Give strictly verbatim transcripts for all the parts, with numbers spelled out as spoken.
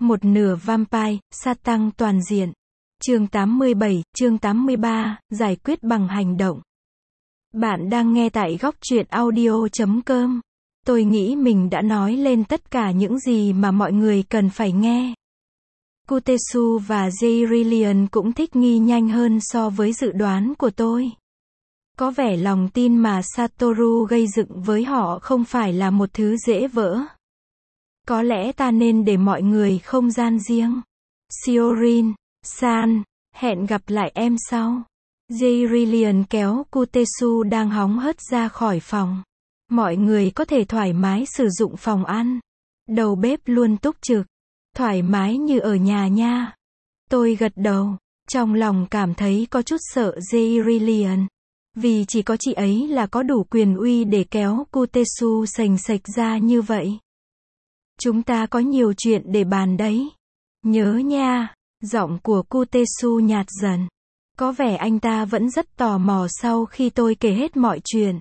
Một nửa vampire, sa tăng toàn diện. Chương tám mươi bảy, chương tám mươi ba, giải quyết bằng hành động. Bạn đang nghe tại góc truyện audio chấm com. Tôi nghĩ mình đã nói lên tất cả những gì mà mọi người cần phải nghe. Kutesu và Jayrillian cũng thích nghi nhanh hơn so với dự đoán của tôi. Có vẻ lòng tin mà Satoru gây dựng với họ không phải là một thứ dễ vỡ. Có lẽ ta nên để mọi người không gian riêng. Shiorin, San, hẹn gặp lại em sau. Jayrillian kéo Kutesu đang hóng hớt ra khỏi phòng. Mọi người có thể thoải mái sử dụng phòng ăn. Đầu bếp luôn túc trực. Thoải mái như ở nhà nha. Tôi gật đầu, trong lòng cảm thấy có chút sợ Jayrillian. Vì chỉ có chị ấy là có đủ quyền uy để kéo Kutesu sành sạch ra như vậy. Chúng ta có nhiều chuyện để bàn đấy. Nhớ nha. Giọng của Kutesu nhạt dần. Có vẻ anh ta vẫn rất tò mò sau khi tôi kể hết mọi chuyện.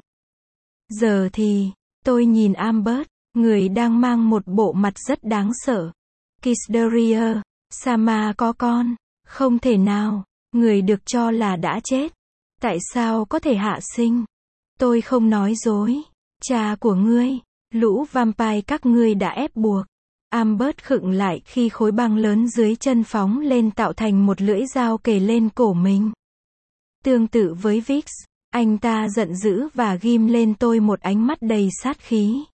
Giờ thì, tôi nhìn Ambert, người đang mang một bộ mặt rất đáng sợ. Kisderia, Sama có con. Không thể nào, người được cho là đã chết. Tại sao có thể hạ sinh? Tôi không nói dối. Cha của ngươi, lũ vampire các ngươi đã ép buộc. Ambert khựng lại khi khối băng lớn dưới chân phóng lên tạo thành một lưỡi dao kề lên cổ mình. Tương tự với Vix, anh ta giận dữ và ghim lên tôi một ánh mắt đầy sát khí.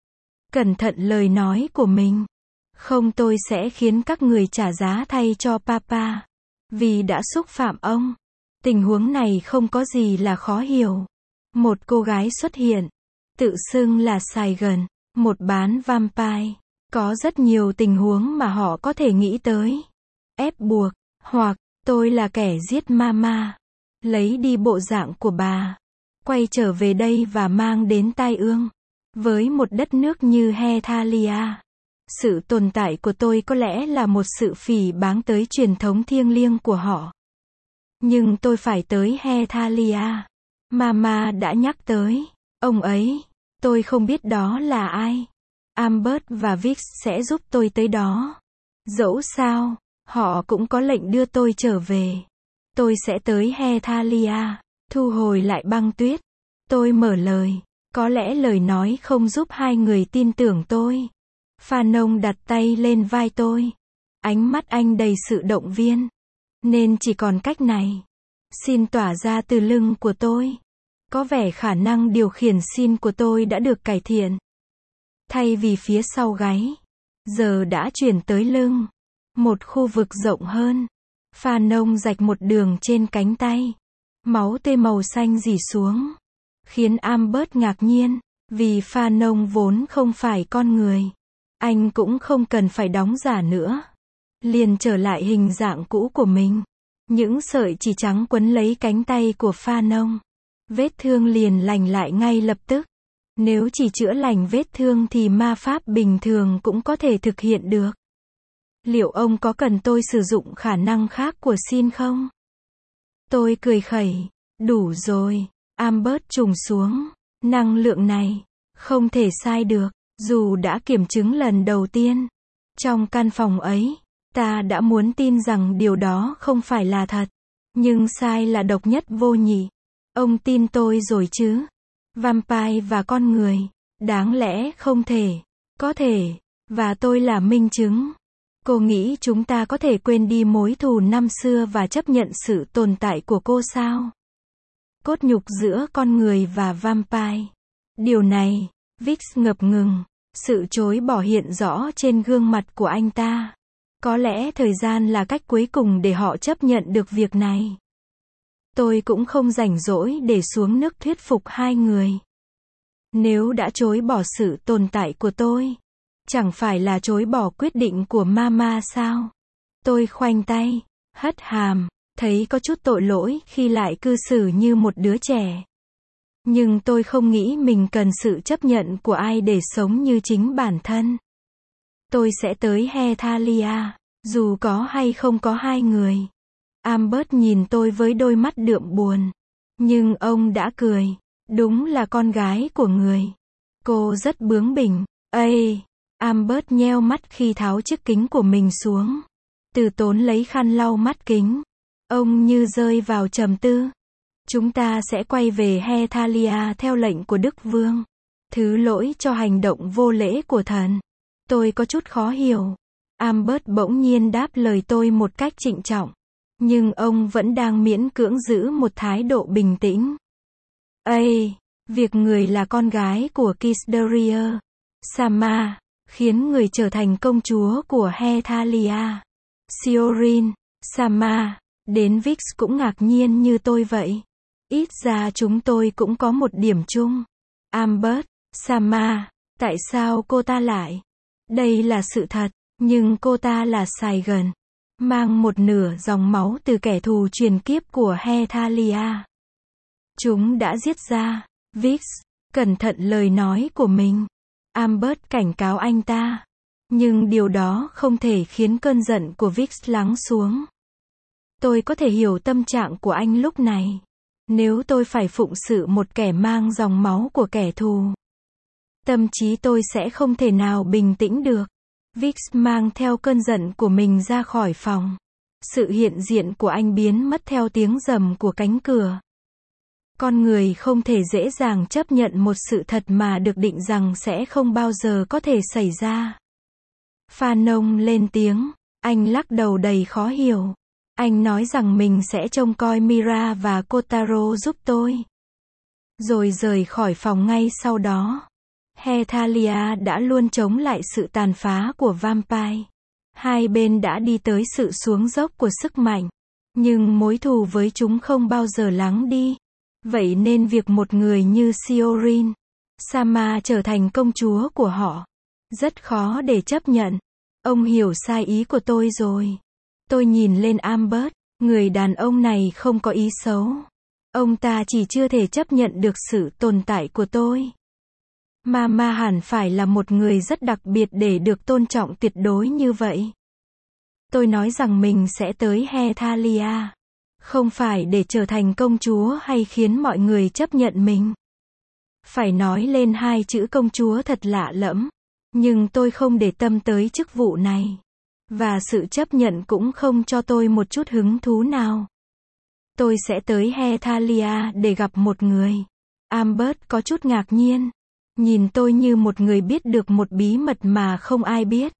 Cẩn thận lời nói của mình. Không, tôi sẽ khiến các người trả giá thay cho Papa. Vì đã xúc phạm ông. Tình huống này không có gì là khó hiểu. Một cô gái xuất hiện. Tự xưng là Saigon. Một bán vampire. Có rất nhiều tình huống mà họ có thể nghĩ tới. Ép buộc. Hoặc, tôi là kẻ giết Mama. Lấy đi bộ dạng của bà. Quay trở về đây và mang đến tai ương. Với một đất nước như Hethalia. Sự tồn tại của tôi có lẽ là một sự phỉ báng tới truyền thống thiêng liêng của họ. Nhưng tôi phải tới Hethalia. Mama đã nhắc tới. Ông ấy. Tôi không biết đó là ai. Ambert và Vix sẽ giúp tôi tới đó. Dẫu sao, họ cũng có lệnh đưa tôi trở về. Tôi sẽ tới Hethalia. Thu hồi lại băng tuyết. Tôi mở lời. Có lẽ lời nói không giúp hai người tin tưởng tôi. Phanon đặt tay lên vai tôi. Ánh mắt anh đầy sự động viên. Nên chỉ còn cách này. Xin tỏa ra từ lưng của tôi. Có vẻ khả năng điều khiển xin của tôi đã được cải thiện. Thay vì phía sau gáy, giờ đã chuyển tới lưng. Một khu vực rộng hơn. Phanon rạch một đường trên cánh tay. Máu tươi màu xanh rỉ xuống. Khiến Ambert ngạc nhiên. Vì Phanon vốn không phải con người. Anh cũng không cần phải đóng giả nữa. Liền trở lại hình dạng cũ của mình. Những sợi chỉ trắng quấn lấy cánh tay của Phanon. Vết thương liền lành lại ngay lập tức. Nếu chỉ chữa lành vết thương thì ma pháp bình thường cũng có thể thực hiện được. Liệu ông có cần tôi sử dụng khả năng khác của xin không? Tôi cười khẩy. Đủ rồi. Ambert trùng xuống. Năng lượng này. Không thể sai được. Dù đã kiểm chứng lần đầu tiên. Trong căn phòng ấy. Ta đã muốn tin rằng điều đó không phải là thật. Nhưng sai là độc nhất vô nhị. Ông tin tôi rồi chứ? Vampire và con người. Đáng lẽ không thể. Có thể. Và tôi là minh chứng. Cô nghĩ chúng ta có thể quên đi mối thù năm xưa và chấp nhận sự tồn tại của cô sao? Cốt nhục giữa con người và vampire. Điều này. Vix ngập ngừng. Sự chối bỏ hiện rõ trên gương mặt của anh ta. Có lẽ thời gian là cách cuối cùng để họ chấp nhận được việc này. Tôi cũng không rảnh rỗi để xuống nước thuyết phục hai người. Nếu đã chối bỏ sự tồn tại của tôi, chẳng phải là chối bỏ quyết định của Mama sao? Tôi khoanh tay, hất hàm, thấy có chút tội lỗi khi lại cư xử như một đứa trẻ. Nhưng tôi không nghĩ mình cần sự chấp nhận của ai để sống như chính bản thân. Tôi sẽ tới Hethalia, dù có hay không có hai người. Ambert nhìn tôi với đôi mắt đượm buồn. Nhưng ông đã cười. Đúng là con gái của người. Cô rất bướng bỉnh. Ây! Albert nheo mắt khi tháo chiếc kính của mình xuống. Từ Tốn lấy khăn lau mắt kính. Ông như rơi vào trầm tư. Chúng ta sẽ quay về Hetalia theo lệnh của Đức Vương. Thứ lỗi cho hành động vô lễ của thần. Tôi có chút khó hiểu. Albert bỗng nhiên đáp lời tôi một cách trịnh trọng. Nhưng ông vẫn đang miễn cưỡng giữ một thái độ bình tĩnh. Ây, việc người là con gái của Kisderia, Sama, khiến người trở thành công chúa của Hetalia. Siorin, Sama, đến Vix cũng ngạc nhiên như tôi vậy. Ít ra chúng tôi cũng có một điểm chung. Albert, Sama, tại sao cô ta lại? Đây là sự thật, nhưng cô ta là Saigon, mang một nửa dòng máu từ kẻ thù truyền kiếp của Hetalia. Chúng đã giết ra. Vix, cẩn thận lời nói của mình. Albert cảnh cáo anh ta. Nhưng điều đó không thể khiến cơn giận của Vix lắng xuống. Tôi có thể hiểu tâm trạng của anh lúc này. Nếu tôi phải phụng sự một kẻ mang dòng máu của kẻ thù, tâm trí tôi sẽ không thể nào bình tĩnh được. Vix mang theo cơn giận của mình ra khỏi phòng. Sự hiện diện của anh biến mất theo tiếng rầm của cánh cửa. Con người không thể dễ dàng chấp nhận một sự thật mà được định rằng sẽ không bao giờ có thể xảy ra. Fanon lên tiếng. Anh lắc đầu đầy khó hiểu. Anh nói rằng mình sẽ trông coi Mira và Kotaro giúp tôi. Rồi rời khỏi phòng ngay sau đó. Hetalia đã luôn chống lại sự tàn phá của vampire. Hai bên đã đi tới sự xuống dốc của sức mạnh. Nhưng mối thù với chúng không bao giờ lắng đi. Vậy nên việc một người như Siorin, Sama trở thành công chúa của họ, rất khó để chấp nhận. Ông hiểu sai ý của tôi rồi. Tôi nhìn lên Albert, người đàn ông này không có ý xấu. Ông ta chỉ chưa thể chấp nhận được sự tồn tại của tôi. Mama hẳn phải là một người rất đặc biệt để được tôn trọng tuyệt đối như vậy. Tôi nói rằng mình sẽ tới Hetalia. Không phải để trở thành công chúa hay khiến mọi người chấp nhận mình. Phải nói lên hai chữ công chúa thật lạ lẫm. Nhưng tôi không để tâm tới chức vụ này. Và sự chấp nhận cũng không cho tôi một chút hứng thú nào. Tôi sẽ tới Hetalia để gặp một người. Albert có chút ngạc nhiên. Nhìn tôi như một người biết được một bí mật mà không ai biết.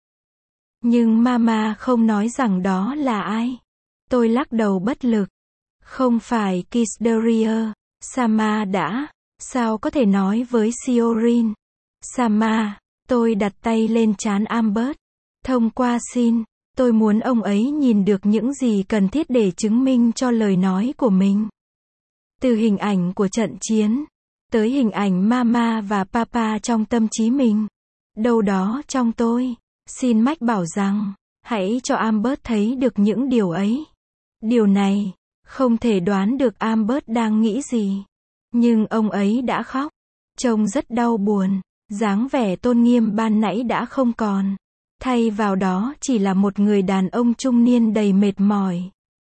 Nhưng Mama không nói rằng đó là ai. Tôi lắc đầu bất lực. Không phải Kisderia, Sama đã. Sao có thể nói với Siorin? Sama, tôi đặt tay lên trán Albert. Thông qua xin, tôi muốn ông ấy nhìn được những gì cần thiết để chứng minh cho lời nói của mình. Từ hình ảnh của trận chiến, tới hình ảnh Mama và Papa trong tâm trí mình. Đâu đó trong tôi, xin mách bảo rằng, hãy cho Albert thấy được những điều ấy. Điều này, không thể đoán được Albert đang nghĩ gì. Nhưng ông ấy đã khóc. Trông rất đau buồn. Dáng vẻ tôn nghiêm ban nãy đã không còn. Thay vào đó chỉ là một người đàn ông trung niên đầy mệt mỏi.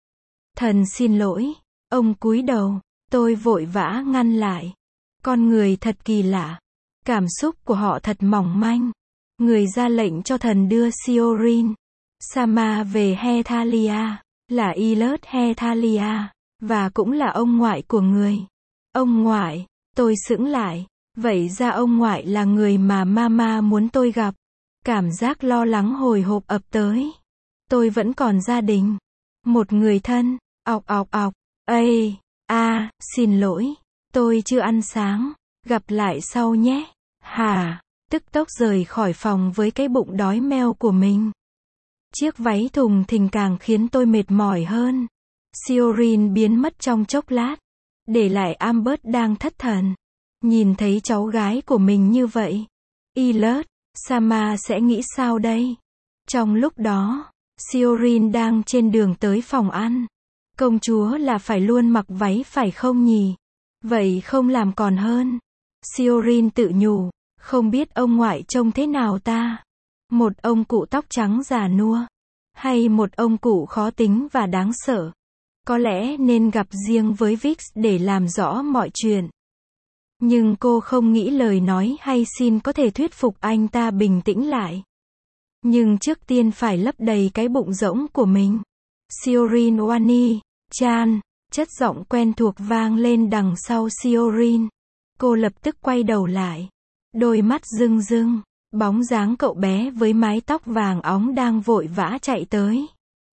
Thần xin lỗi. Ông cúi đầu. Tôi vội vã ngăn lại. Con người thật kỳ lạ. Cảm xúc của họ thật mỏng manh. Người ra lệnh cho thần đưa Siorin, Sama về Hetalia, là Ilert Hetalia, và cũng là ông ngoại của người. Ông ngoại, tôi sững lại. Vậy ra ông ngoại là người mà Mama muốn tôi gặp. Cảm giác lo lắng hồi hộp ập tới. Tôi vẫn còn gia đình. Một người thân. Ọc ọc ọc. Ây, a, xin lỗi. Tôi chưa ăn sáng. Gặp lại sau nhé. Hả? Tức tốc rời khỏi phòng với cái bụng đói meo của mình. Chiếc váy thùng thình càng khiến tôi mệt mỏi hơn. Siorin biến mất trong chốc lát. Để lại Albert đang thất thần. Nhìn thấy cháu gái của mình như vậy. Ilert, Sama sẽ nghĩ sao đây? Trong lúc đó, Siorin đang trên đường tới phòng ăn. Công chúa là phải luôn mặc váy phải không nhỉ? Vậy không làm còn hơn. Siorin tự nhủ. Không biết ông ngoại trông thế nào ta? Một ông cụ tóc trắng già nua? Hay một ông cụ khó tính và đáng sợ? Có lẽ nên gặp riêng với Vix để làm rõ mọi chuyện. Nhưng cô không nghĩ lời nói hay xin có thể thuyết phục anh ta bình tĩnh lại. Nhưng trước tiên phải lấp đầy cái bụng rỗng của mình. Siorin Wani, Chan, chất giọng quen thuộc vang lên đằng sau Siorin. Cô lập tức quay đầu lại. Đôi mắt rưng rưng, bóng dáng cậu bé với mái tóc vàng óng đang vội vã chạy tới.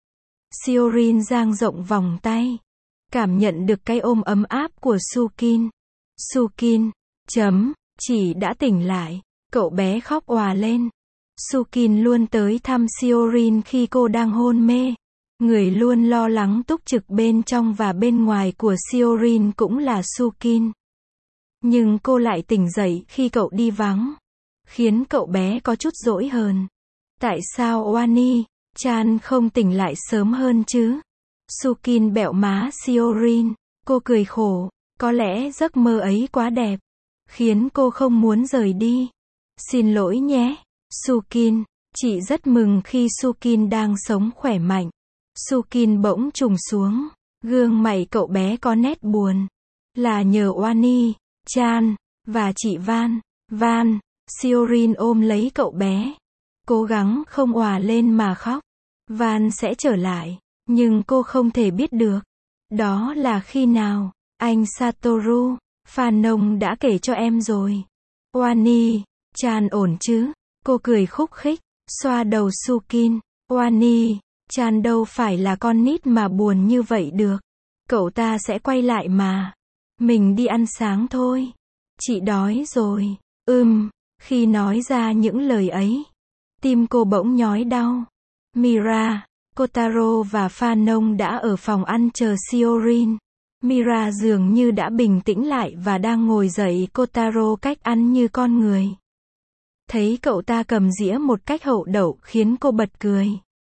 Siorin dang rộng vòng tay. Cảm nhận được cái ôm ấm áp của Sukin. Sukin, chấm, chỉ đã tỉnh lại. Cậu bé khóc òa lên. Sukin luôn tới thăm Siorin khi cô đang hôn mê. Người luôn lo lắng túc trực bên trong và bên ngoài của Siorin cũng là Sukin. Nhưng cô lại tỉnh dậy khi cậu đi vắng. Khiến cậu bé có chút dỗi hờn. Tại sao Wani, Chan không tỉnh lại sớm hơn chứ? Sukin bẹo má Siorin. Cô cười khổ. Có lẽ giấc mơ ấy quá đẹp. Khiến cô không muốn rời đi. Xin lỗi nhé, Sukin. Chị rất mừng khi Sukin đang sống khỏe mạnh. Sukin bỗng trùng xuống. Gương mặt cậu bé có nét buồn. Là nhờ Wani, Chan, và chị Van. Van, Siorin ôm lấy cậu bé. Cố gắng không òa lên mà khóc. Van sẽ trở lại. Nhưng cô không thể biết được. Đó là khi nào? Anh Satoru, Phanong đã kể cho em rồi. Wani, Chan ổn chứ? Cô cười khúc khích, xoa đầu Sukin. Wani, Chan đâu phải là con nít mà buồn như vậy được. Cậu ta sẽ quay lại mà. Mình đi ăn sáng thôi. Chị đói rồi. Ừm, khi nói ra những lời ấy, tim cô bỗng nhói đau. Mira, Kotaro và Phanong đã ở phòng ăn chờ Siorin. Mira dường như đã bình tĩnh lại và đang ngồi dậy Kotaro cách ăn như con người. Thấy cậu ta cầm dĩa một cách hậu đậu khiến cô bật cười.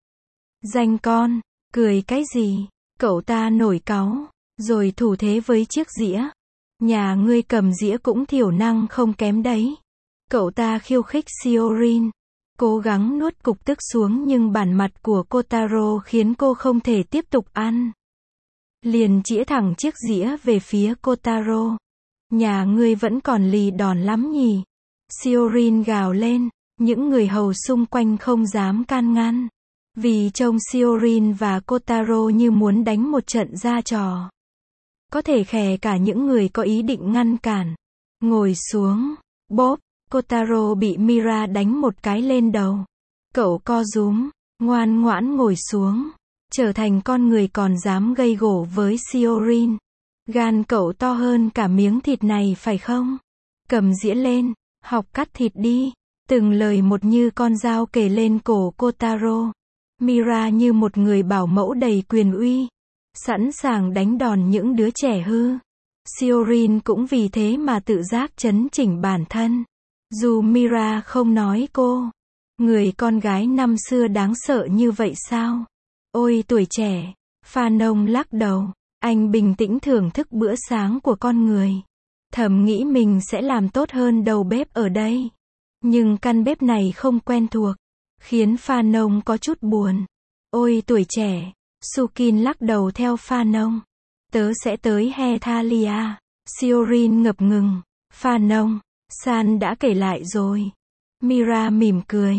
Danh con, cười cái gì? Cậu ta nổi cáu, rồi thủ thế với chiếc dĩa. Nhà ngươi cầm dĩa cũng thiểu năng không kém đấy. Cậu ta khiêu khích Siorin. Cố gắng nuốt cục tức xuống nhưng bản mặt của Kotaro khiến cô không thể tiếp tục ăn. Liền chĩa thẳng chiếc dĩa về phía Kotaro. Nhà ngươi vẫn còn lì đòn lắm nhỉ? Siorin gào lên. Những người hầu xung quanh không dám can ngăn. Vì trông Siorin và Kotaro như muốn đánh một trận ra trò. Có thể khè cả những người có ý định ngăn cản. Ngồi xuống. Bốp. Kotaro bị Mira đánh một cái lên đầu. Cậu co rúm. Ngoan ngoãn ngồi xuống. Trở thành con người còn dám gây gổ với Siorin. Gan cậu to hơn cả miếng thịt này phải không? Cầm dĩa lên. Học cắt thịt đi. Từng lời một như con dao kề lên cổ Kotaro. Mira như một người bảo mẫu đầy quyền uy. Sẵn sàng đánh đòn những đứa trẻ hư. Siorin cũng vì thế mà tự giác chấn chỉnh bản thân. Dù Mira không nói cô. Người con gái năm xưa đáng sợ như vậy sao? Ôi tuổi trẻ. Phanong lắc đầu. Anh bình tĩnh thưởng thức bữa sáng của con người. Thầm nghĩ mình sẽ làm tốt hơn đầu bếp ở đây. Nhưng căn bếp này không quen thuộc. Khiến Phanong có chút buồn. Ôi tuổi trẻ. Sukin lắc đầu theo Phanong. Tớ sẽ tới Hethalia. Siorin ngập ngừng. Phanong, San đã kể lại rồi. Mira mỉm cười.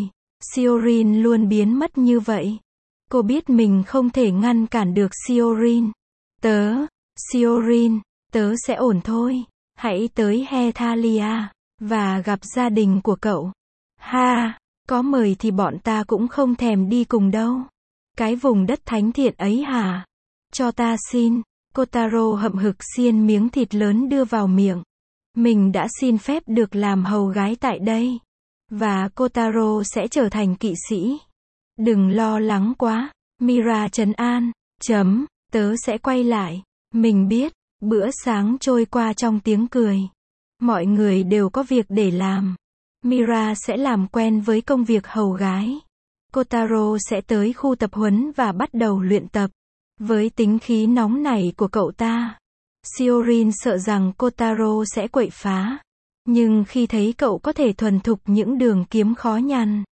Siorin luôn biến mất như vậy. Cô biết mình không thể ngăn cản được Siorin. Tớ, Siorin, tớ sẽ ổn thôi. Hãy tới Hethalia và gặp gia đình của cậu. Ha, có mời thì bọn ta cũng không thèm đi cùng đâu. Cái vùng đất thánh thiện ấy hả? Cho ta xin. Kotaro hậm hực xiên miếng thịt lớn đưa vào miệng. Mình đã xin phép được làm hầu gái tại đây. Và Kotaro sẽ trở thành kỵ sĩ. Đừng lo lắng quá. Mira trấn an. Chấm, tớ sẽ quay lại. Mình biết. Bữa sáng trôi qua trong tiếng cười. Mọi người đều có việc để làm. Mira sẽ làm quen với công việc hầu gái. Kotaro sẽ tới khu tập huấn và bắt đầu luyện tập. Với tính khí nóng nảy của cậu ta, Siorin sợ rằng Kotaro sẽ quậy phá. Nhưng khi thấy cậu có thể thuần thục những đường kiếm khó nhằn,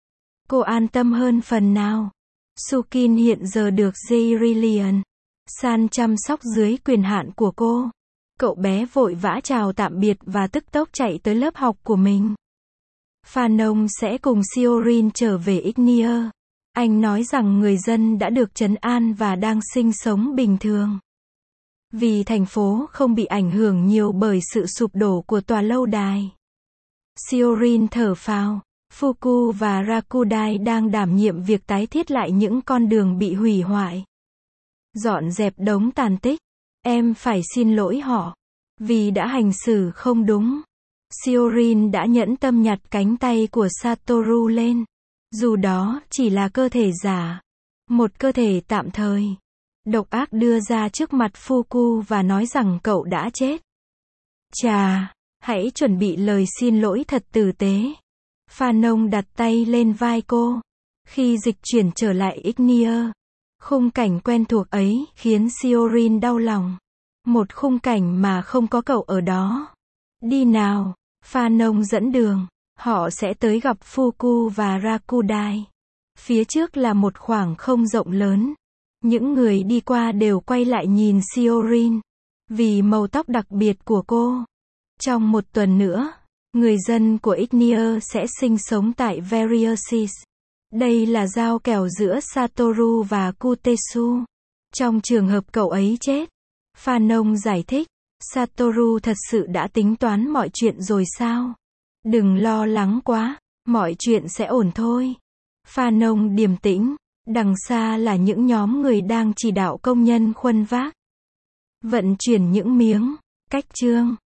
cô an tâm hơn phần nào. Sukin hiện giờ được Zirillion San chăm sóc dưới quyền hạn của cô. Cậu bé vội vã chào tạm biệt và tức tốc chạy tới lớp học của mình. Phanon sẽ cùng Siorin trở về Ignia. Anh nói rằng người dân đã được trấn an và đang sinh sống bình thường. Vì thành phố không bị ảnh hưởng nhiều bởi sự sụp đổ của tòa lâu đài. Siorin thở phào. Fuku và Rakudai đang đảm nhiệm việc tái thiết lại những con đường bị hủy hoại. Dọn dẹp đống tàn tích. Em phải xin lỗi họ. Vì đã hành xử không đúng. Siorin đã nhẫn tâm nhặt cánh tay của Satoru lên. Dù đó chỉ là cơ thể giả. Một cơ thể tạm thời. Độc ác đưa ra trước mặt Fuku và nói rằng cậu đã chết. Chà, hãy chuẩn bị lời xin lỗi thật tử tế. Phanon đặt tay lên vai cô. Khi dịch chuyển trở lại Ignia, khung cảnh quen thuộc ấy khiến Siorin đau lòng. Một khung cảnh mà không có cậu ở đó. Đi nào, Phanon dẫn đường. Họ sẽ tới gặp Fuku và Rakudai. Phía trước là một khoảng không rộng lớn. Những người đi qua đều quay lại nhìn Siorin. Vì màu tóc đặc biệt của cô. Trong một tuần nữa, người dân của Ignia sẽ sinh sống tại Veriosis. Đây là giao kèo giữa Satoru và Kutetsu. Trong trường hợp cậu ấy chết, Phanon giải thích, Satoru thật sự đã tính toán mọi chuyện rồi sao? Đừng lo lắng quá, mọi chuyện sẽ ổn thôi. Phanon điềm tĩnh, đằng xa là những nhóm người đang chỉ đạo công nhân khuân vác. Vận chuyển những miếng, cách chương.